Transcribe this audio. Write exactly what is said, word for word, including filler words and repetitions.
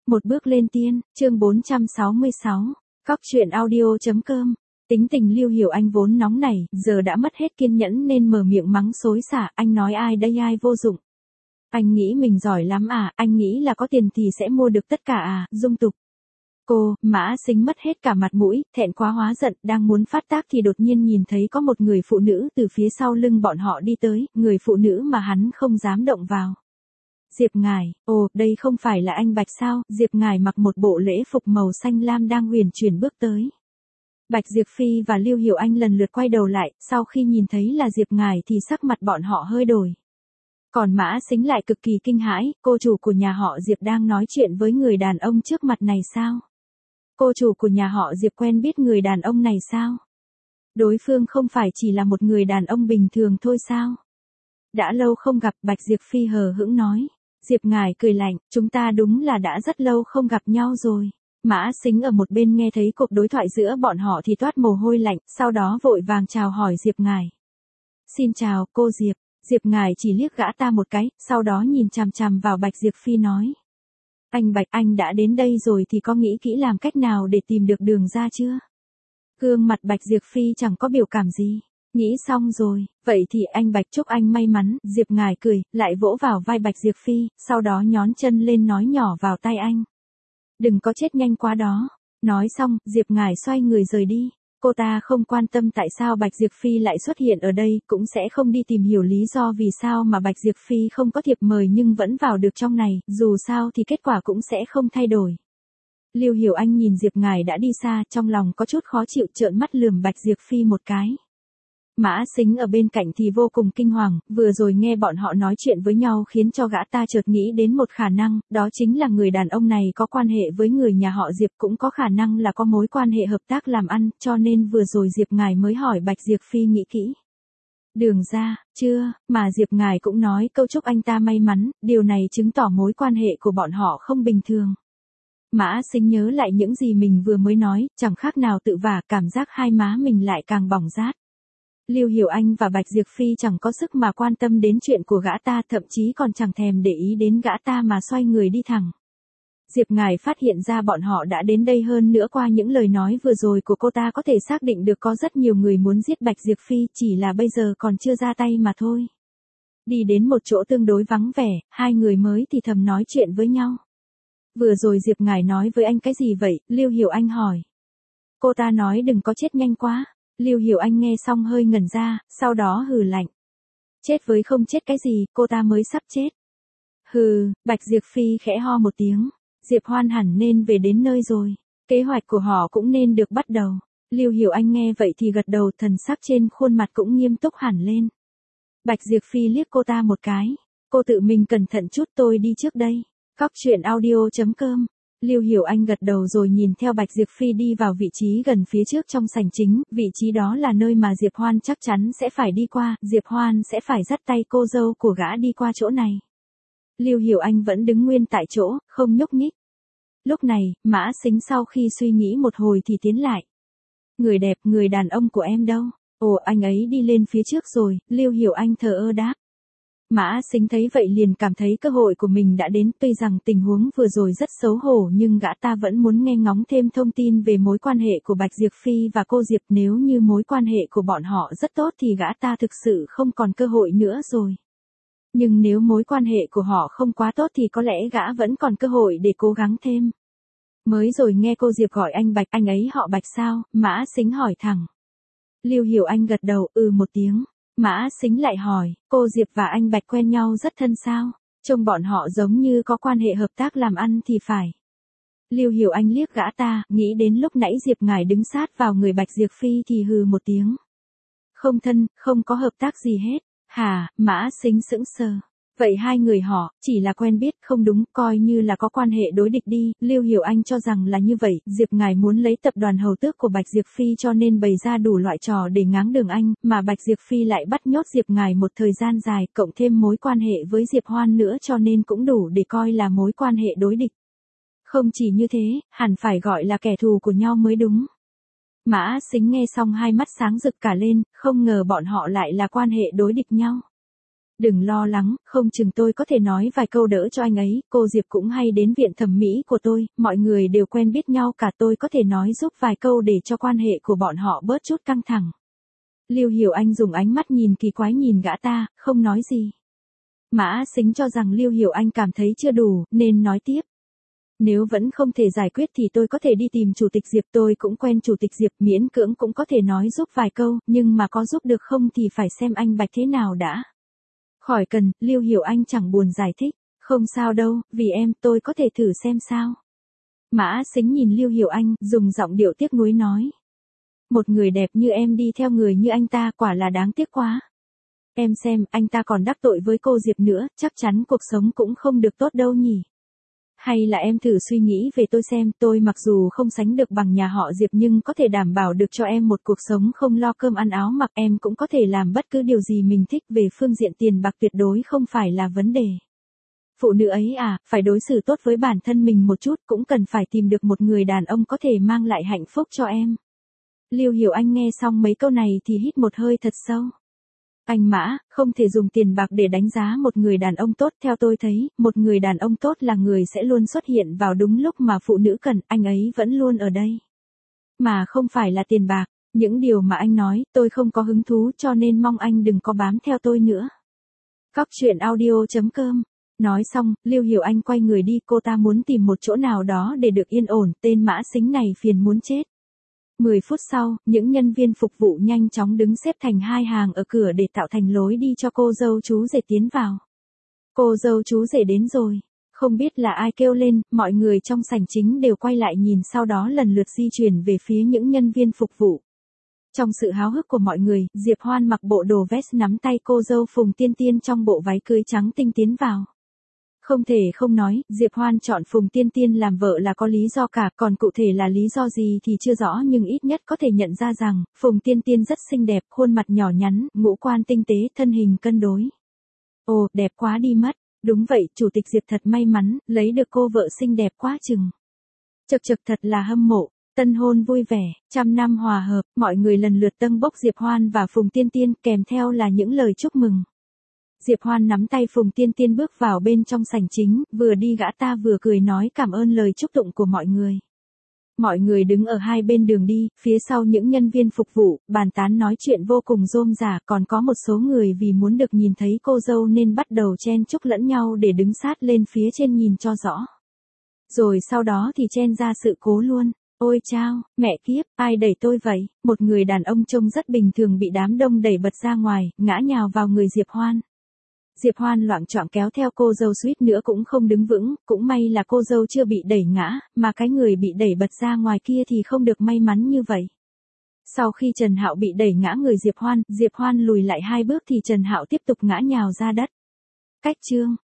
Một bước lên tiên, chương bốn trăm sáu mươi sáu, Cóc truyện audio.com. Tính tình Lưu Hiểu Anh vốn nóng nảy, giờ đã mất hết kiên nhẫn nên mở miệng mắng xối xả, anh nói ai đây ai vô dụng. Anh nghĩ mình giỏi lắm à, anh nghĩ là có tiền thì sẽ mua được tất cả à, dung tục. Cô, Mã Sính mất hết cả mặt mũi, thẹn quá hóa giận, đang muốn phát tác thì đột nhiên nhìn thấy có một người phụ nữ từ phía sau lưng bọn họ đi tới, người phụ nữ mà hắn không dám động vào. Diệp Ngải, ồ, đây không phải là anh Bạch sao? Diệp Ngải mặc một bộ lễ phục màu xanh lam đang huyền chuyển bước tới. Bạch Diệp Phi và Lưu Hiểu Anh lần lượt quay đầu lại, sau khi nhìn thấy là Diệp Ngải thì sắc mặt bọn họ hơi đổi. Còn Mã Sính lại cực kỳ kinh hãi, cô chủ của nhà họ Diệp đang nói chuyện với người đàn ông trước mặt này sao? Cô chủ của nhà họ Diệp quen biết người đàn ông này sao? Đối phương không phải chỉ là một người đàn ông bình thường thôi sao? Đã lâu không gặp, Bạch Diệp Phi hờ hững nói. Diệp Ngải cười lạnh, chúng ta đúng là đã rất lâu không gặp nhau rồi. Mã Sính ở một bên nghe thấy cuộc đối thoại giữa bọn họ thì toát mồ hôi lạnh, sau đó vội vàng chào hỏi Diệp Ngải. Xin chào, cô Diệp. Diệp Ngải chỉ liếc gã ta một cái, sau đó nhìn chằm chằm vào Bạch Diệp Phi nói. Anh Bạch, anh đã đến đây rồi thì có nghĩ kỹ làm cách nào để tìm được đường ra chưa? Gương mặt Bạch Diệp Phi chẳng có biểu cảm gì. Nghĩ xong rồi, vậy thì anh Bạch chúc anh may mắn, Diệp Ngải cười, lại vỗ vào vai Bạch Diệp Phi, sau đó nhón chân lên nói nhỏ vào tai anh. Đừng có chết nhanh quá đó. Nói xong, Diệp Ngải xoay người rời đi. Cô ta không quan tâm tại sao Bạch Diệp Phi lại xuất hiện ở đây, cũng sẽ không đi tìm hiểu lý do vì sao mà Bạch Diệp Phi không có thiệp mời nhưng vẫn vào được trong này, dù sao thì kết quả cũng sẽ không thay đổi. Lưu Hiểu Anh nhìn Diệp Ngải đã đi xa, trong lòng có chút khó chịu, trợn mắt lườm Bạch Diệp Phi một cái. Mã Sính ở bên cạnh thì vô cùng kinh hoàng, vừa rồi nghe bọn họ nói chuyện với nhau khiến cho gã ta chợt nghĩ đến một khả năng, đó chính là người đàn ông này có quan hệ với người nhà họ Diệp, cũng có khả năng là có mối quan hệ hợp tác làm ăn, cho nên vừa rồi Diệp Ngải mới hỏi Bạch Diệp Phi nghĩ kỹ. Đường ra, chưa, mà Diệp Ngải cũng nói câu chúc anh ta may mắn, điều này chứng tỏ mối quan hệ của bọn họ không bình thường. Mã Sính nhớ lại những gì mình vừa mới nói, chẳng khác nào tự vả, cảm giác hai má mình lại càng bỏng rát. Lưu Hiểu Anh và Bạch Diệp Phi chẳng có sức mà quan tâm đến chuyện của gã ta, thậm chí còn chẳng thèm để ý đến gã ta mà xoay người đi thẳng. Diệp Ngải phát hiện ra bọn họ đã đến đây, hơn nữa qua những lời nói vừa rồi của cô ta có thể xác định được có rất nhiều người muốn giết Bạch Diệp Phi, chỉ là bây giờ còn chưa ra tay mà thôi. Đi đến một chỗ tương đối vắng vẻ, hai người mới thì thầm nói chuyện với nhau. Vừa rồi Diệp Ngải nói với anh cái gì vậy? Lưu Hiểu Anh hỏi. Cô ta nói đừng có chết nhanh quá. Lưu Hiểu Anh nghe xong hơi ngẩn ra, sau đó hừ lạnh. Chết với không chết cái gì, cô ta mới sắp chết. Hừ, Bạch Diệp Phi khẽ ho một tiếng. Diệp Hoan hẳn nên về đến nơi rồi. Kế hoạch của họ cũng nên được bắt đầu. Lưu Hiểu Anh nghe vậy thì gật đầu, thần sắc trên khuôn mặt cũng nghiêm túc hẳn lên. Bạch Diệp Phi liếc cô ta một cái. Cô tự mình cẩn thận chút, tôi đi trước đây. Cóc truyện audio.com. Lưu Hiểu Anh gật đầu rồi nhìn theo Bạch Diệp Phi đi vào vị trí gần phía trước trong sảnh chính, vị trí đó là nơi mà Diệp Hoan chắc chắn sẽ phải đi qua, Diệp Hoan sẽ phải dắt tay cô dâu của gã đi qua chỗ này. Lưu Hiểu Anh vẫn đứng nguyên tại chỗ, không nhúc nhích. Lúc này, Mã Sính sau khi suy nghĩ một hồi thì tiến lại. Người đẹp, người đàn ông của em đâu? Ồ, anh ấy đi lên phía trước rồi, Lưu Hiểu Anh thờ ơ đáp. Mã Sính thấy vậy liền cảm thấy cơ hội của mình đã đến, tuy rằng tình huống vừa rồi rất xấu hổ nhưng gã ta vẫn muốn nghe ngóng thêm thông tin về mối quan hệ của Bạch Diệp Phi và cô Diệp, nếu như mối quan hệ của bọn họ rất tốt thì gã ta thực sự không còn cơ hội nữa rồi. Nhưng nếu mối quan hệ của họ không quá tốt thì có lẽ gã vẫn còn cơ hội để cố gắng thêm. Mới rồi nghe cô Diệp gọi anh Bạch, anh ấy họ Bạch sao? Mã Sính hỏi thẳng. Lưu Hiểu Anh gật đầu, ừ một tiếng. Mã Sính lại hỏi, cô Diệp và anh Bạch quen nhau rất thân sao? Trông bọn họ giống như có quan hệ hợp tác làm ăn thì phải. Lưu Hiểu Anh liếc gã ta, nghĩ đến lúc nãy Diệp Ngải đứng sát vào người Bạch Diệp Phi thì hừ một tiếng. Không thân, không có hợp tác gì hết. Hả? Mã Sính sững sờ. Vậy hai người họ, chỉ là quen biết, không đúng, coi như là có quan hệ đối địch đi. Lưu Hiểu Anh cho rằng là như vậy, Diệp Ngải muốn lấy tập đoàn hầu tước của Bạch Diệp Phi cho nên bày ra đủ loại trò để ngáng đường anh, mà Bạch Diệp Phi lại bắt nhốt Diệp Ngải một thời gian dài, cộng thêm mối quan hệ với Diệp Hoan nữa cho nên cũng đủ để coi là mối quan hệ đối địch. Không chỉ như thế, hẳn phải gọi là kẻ thù của nhau mới đúng. Mã Sính nghe xong hai mắt sáng rực cả lên, không ngờ bọn họ lại là quan hệ đối địch nhau. Đừng lo lắng, không chừng tôi có thể nói vài câu đỡ cho anh ấy, cô Diệp cũng hay đến viện thẩm mỹ của tôi, mọi người đều quen biết nhau cả, tôi có thể nói giúp vài câu để cho quan hệ của bọn họ bớt chút căng thẳng. Lưu Hiểu Anh dùng ánh mắt nhìn kỳ quái nhìn gã ta, không nói gì. Mã Sính cho rằng Lưu Hiểu Anh cảm thấy chưa đủ, nên nói tiếp. Nếu vẫn không thể giải quyết thì tôi có thể đi tìm Chủ tịch Diệp, tôi cũng quen Chủ tịch Diệp, miễn cưỡng cũng có thể nói giúp vài câu, nhưng mà có giúp được không thì phải xem anh Bạch thế nào đã. Khỏi cần, Lưu Hiểu Anh chẳng buồn giải thích, không sao đâu, vì em, tôi có thể thử xem sao. Mã Sính nhìn Lưu Hiểu Anh, dùng giọng điệu tiếc nuối nói. Một người đẹp như em đi theo người như anh ta quả là đáng tiếc quá. Em xem, anh ta còn đắc tội với cô Diệp nữa, chắc chắn cuộc sống cũng không được tốt đâu nhỉ. Hay là em thử suy nghĩ về tôi xem, tôi mặc dù không sánh được bằng nhà họ Diệp nhưng có thể đảm bảo được cho em một cuộc sống không lo cơm ăn áo mặc, em cũng có thể làm bất cứ điều gì mình thích, về phương diện tiền bạc tuyệt đối không phải là vấn đề. Phụ nữ ấy à, phải đối xử tốt với bản thân mình một chút, cũng cần phải tìm được một người đàn ông có thể mang lại hạnh phúc cho em. Lưu Hiểu Anh nghe xong mấy câu này thì hít một hơi thật sâu. Anh Mã, không thể dùng tiền bạc để đánh giá một người đàn ông tốt, theo tôi thấy, một người đàn ông tốt là người sẽ luôn xuất hiện vào đúng lúc mà phụ nữ cần, anh ấy vẫn luôn ở đây. Mà không phải là tiền bạc, những điều mà anh nói, tôi không có hứng thú cho nên mong anh đừng có bám theo tôi nữa. Cóc truyện audio chấm com. Nói xong, Lưu Hiểu Anh quay người đi, cô ta muốn tìm một chỗ nào đó để được yên ổn, tên Mã Sính này phiền muốn chết. mười phút sau, những nhân viên phục vụ nhanh chóng đứng xếp thành hai hàng ở cửa để tạo thành lối đi cho cô dâu chú rể tiến vào. Cô dâu chú rể đến rồi. Không biết là ai kêu lên, mọi người trong sảnh chính đều quay lại nhìn, sau đó lần lượt di chuyển về phía những nhân viên phục vụ. Trong sự háo hức của mọi người, Diệp Hoan mặc bộ đồ vest nắm tay cô dâu Phùng Tiên Tiên trong bộ váy cưới trắng tinh tiến vào. Không thể không nói, Diệp Hoan chọn Phùng Tiên Tiên làm vợ là có lý do cả, còn cụ thể là lý do gì thì chưa rõ, nhưng ít nhất có thể nhận ra rằng, Phùng Tiên Tiên rất xinh đẹp, khuôn mặt nhỏ nhắn, ngũ quan tinh tế, thân hình cân đối. Ồ, đẹp quá đi mất. Đúng vậy, Chủ tịch Diệp thật may mắn, lấy được cô vợ xinh đẹp quá chừng. Chật chật thật là hâm mộ. Tân hôn vui vẻ, trăm năm hòa hợp, mọi người lần lượt tâng bốc Diệp Hoan và Phùng Tiên Tiên, kèm theo là những lời chúc mừng. Diệp Hoan nắm tay Phùng Tiên Tiên bước vào bên trong sảnh chính, vừa đi gã ta vừa cười nói cảm ơn lời chúc tụng của mọi người. Mọi người đứng ở hai bên đường đi, phía sau những nhân viên phục vụ, bàn tán nói chuyện vô cùng rôm rả, còn có một số người vì muốn được nhìn thấy cô dâu nên bắt đầu chen chúc lẫn nhau để đứng sát lên phía trên nhìn cho rõ. Rồi sau đó thì chen ra sự cố luôn. Ôi chao, mẹ kiếp, ai đẩy tôi vậy? Một người đàn ông trông rất bình thường bị đám đông đẩy bật ra ngoài, ngã nhào vào người Diệp Hoan. Diệp Hoan loạng choạng kéo theo cô dâu, suýt nữa cũng không đứng vững, cũng may là cô dâu chưa bị đẩy ngã, mà cái người bị đẩy bật ra ngoài kia thì không được may mắn như vậy. Sau khi Trần Hạo bị đẩy ngã người Diệp Hoan, Diệp Hoan lùi lại hai bước thì Trần Hạo tiếp tục ngã nhào ra đất. Cách chương